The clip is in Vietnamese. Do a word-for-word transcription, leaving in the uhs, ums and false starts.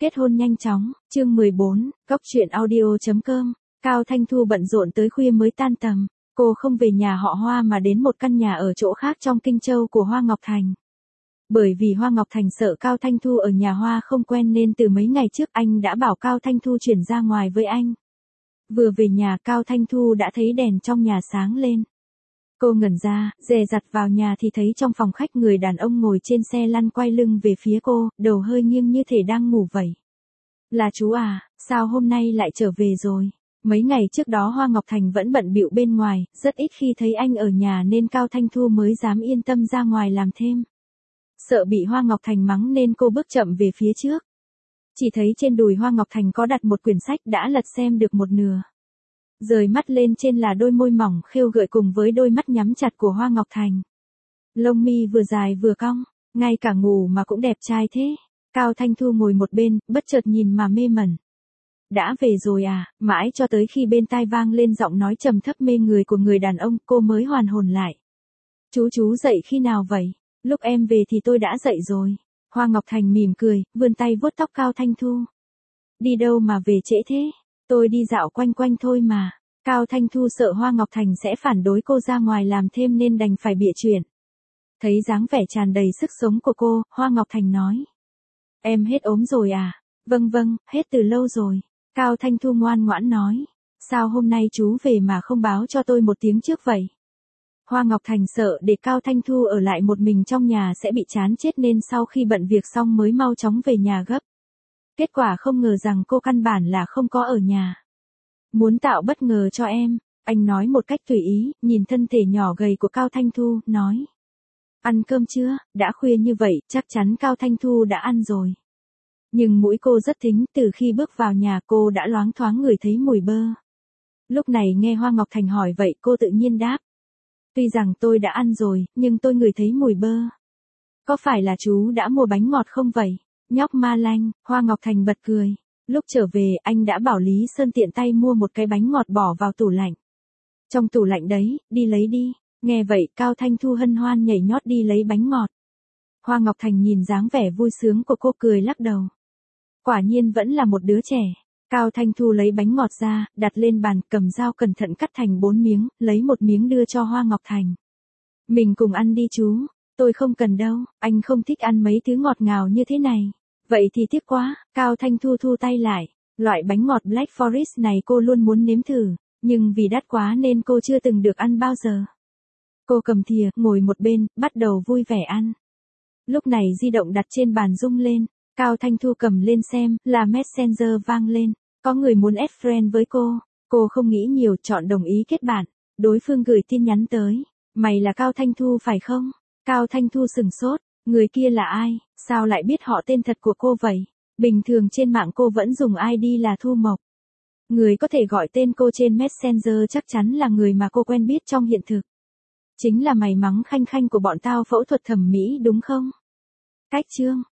Kết hôn nhanh chóng, chương mười bốn, Cóc truyện audio chấm com. Cao Thanh Thu bận rộn tới khuya mới tan tầm. Cô không về nhà họ Hoa mà đến một căn nhà ở chỗ khác trong Kinh Châu của Hoa Ngọc Thành. Bởi vì Hoa Ngọc Thành sợ Cao Thanh Thu ở nhà Hoa không quen nên từ mấy ngày trước anh đã bảo Cao Thanh Thu chuyển ra ngoài với anh. Vừa về nhà Cao Thanh Thu đã thấy đèn trong nhà sáng lên. Cô ngẩn ra, dè dặt vào nhà thì thấy trong phòng khách người đàn ông ngồi trên xe lăn quay lưng về phía cô, đầu hơi nghiêng như thể đang ngủ vậy. Là chú à, sao hôm nay lại trở về rồi? Mấy ngày trước đó Hoa Ngọc Thành vẫn bận bịu bên ngoài, rất ít khi thấy anh ở nhà nên Cao Thanh Thu mới dám yên tâm ra ngoài làm thêm. Sợ bị Hoa Ngọc Thành mắng nên cô bước chậm về phía trước. Chỉ thấy trên đùi Hoa Ngọc Thành có đặt một quyển sách đã lật xem được một nửa. Rời mắt lên trên là đôi môi mỏng khêu gợi cùng với đôi mắt nhắm chặt của Hoa Ngọc Thành. Lông mi vừa dài vừa cong, ngay cả ngủ mà cũng đẹp trai thế. Cao Thanh Thu ngồi một bên, bất chợt nhìn mà mê mẩn. Đã về rồi à, mãi cho tới khi bên tai vang lên giọng nói trầm thấp mê người của người đàn ông, cô mới hoàn hồn lại. Chú chú dậy khi nào vậy? Lúc em về thì tôi đã dậy rồi. Hoa Ngọc Thành mỉm cười, vươn tay vuốt tóc Cao Thanh Thu. Đi đâu mà về trễ thế? Tôi đi dạo quanh quanh thôi mà. Cao Thanh Thu sợ Hoa Ngọc Thành sẽ phản đối cô ra ngoài làm thêm nên đành phải bịa chuyện. Thấy dáng vẻ tràn đầy sức sống của cô, Hoa Ngọc Thành nói. Em hết ốm rồi à? Vâng vâng, hết từ lâu rồi. Cao Thanh Thu ngoan ngoãn nói. Sao hôm nay chú về mà không báo cho tôi một tiếng trước vậy? Hoa Ngọc Thành sợ để Cao Thanh Thu ở lại một mình trong nhà sẽ bị chán chết nên sau khi bận việc xong mới mau chóng về nhà gấp. Kết quả không ngờ rằng cô căn bản là không có ở nhà. Muốn tạo bất ngờ cho em, anh nói một cách tùy ý, nhìn thân thể nhỏ gầy của Cao Thanh Thu, nói. Ăn cơm chưa? Đã khuya như vậy, chắc chắn Cao Thanh Thu đã ăn rồi. Nhưng mũi cô rất thính, từ khi bước vào nhà cô đã loáng thoáng ngửi thấy mùi bơ. Lúc này nghe Hoa Ngọc Thành hỏi vậy cô tự nhiên đáp. Tuy rằng tôi đã ăn rồi, nhưng tôi ngửi thấy mùi bơ. Có phải là chú đã mua bánh ngọt không vậy? Nhóc ma lanh, Hoa Ngọc Thành bật cười. Lúc trở về anh đã bảo Lý Sơn tiện tay mua một cái bánh ngọt bỏ vào tủ lạnh. Trong tủ lạnh đấy, đi lấy đi. Nghe vậy Cao Thanh Thu hân hoan nhảy nhót đi lấy bánh ngọt. Hoa Ngọc Thành nhìn dáng vẻ vui sướng của cô cười lắc đầu. Quả nhiên vẫn là một đứa trẻ. Cao Thanh Thu lấy bánh ngọt ra, đặt lên bàn, cầm dao cẩn thận cắt thành bốn miếng, lấy một miếng đưa cho Hoa Ngọc Thành. Mình cùng ăn đi chú. Tôi không cần đâu, anh không thích ăn mấy thứ ngọt ngào như thế này. Vậy thì tiếc quá, Cao Thanh Thu thu tay lại. Loại bánh ngọt Black Forest này cô luôn muốn nếm thử, nhưng vì đắt quá nên cô chưa từng được ăn bao giờ. Cô cầm thìa, ngồi một bên, bắt đầu vui vẻ ăn. Lúc này di động đặt trên bàn rung lên, Cao Thanh Thu cầm lên xem, là Messenger vang lên. Có người muốn add friend với cô. Cô không nghĩ nhiều, chọn đồng ý kết bạn. Đối phương gửi tin nhắn tới. Mày là Cao Thanh Thu phải không? Cao Thanh Thu sừng sốt. Người kia là ai? Sao lại biết họ tên thật của cô vậy? Bình thường trên mạng cô vẫn dùng i đê là Thu Mộc. Người có thể gọi tên cô trên Messenger chắc chắn là người mà cô quen biết trong hiện thực. Chính là mày mắng khanh khanh của bọn tao phẫu thuật thẩm mỹ đúng không? Cách chương.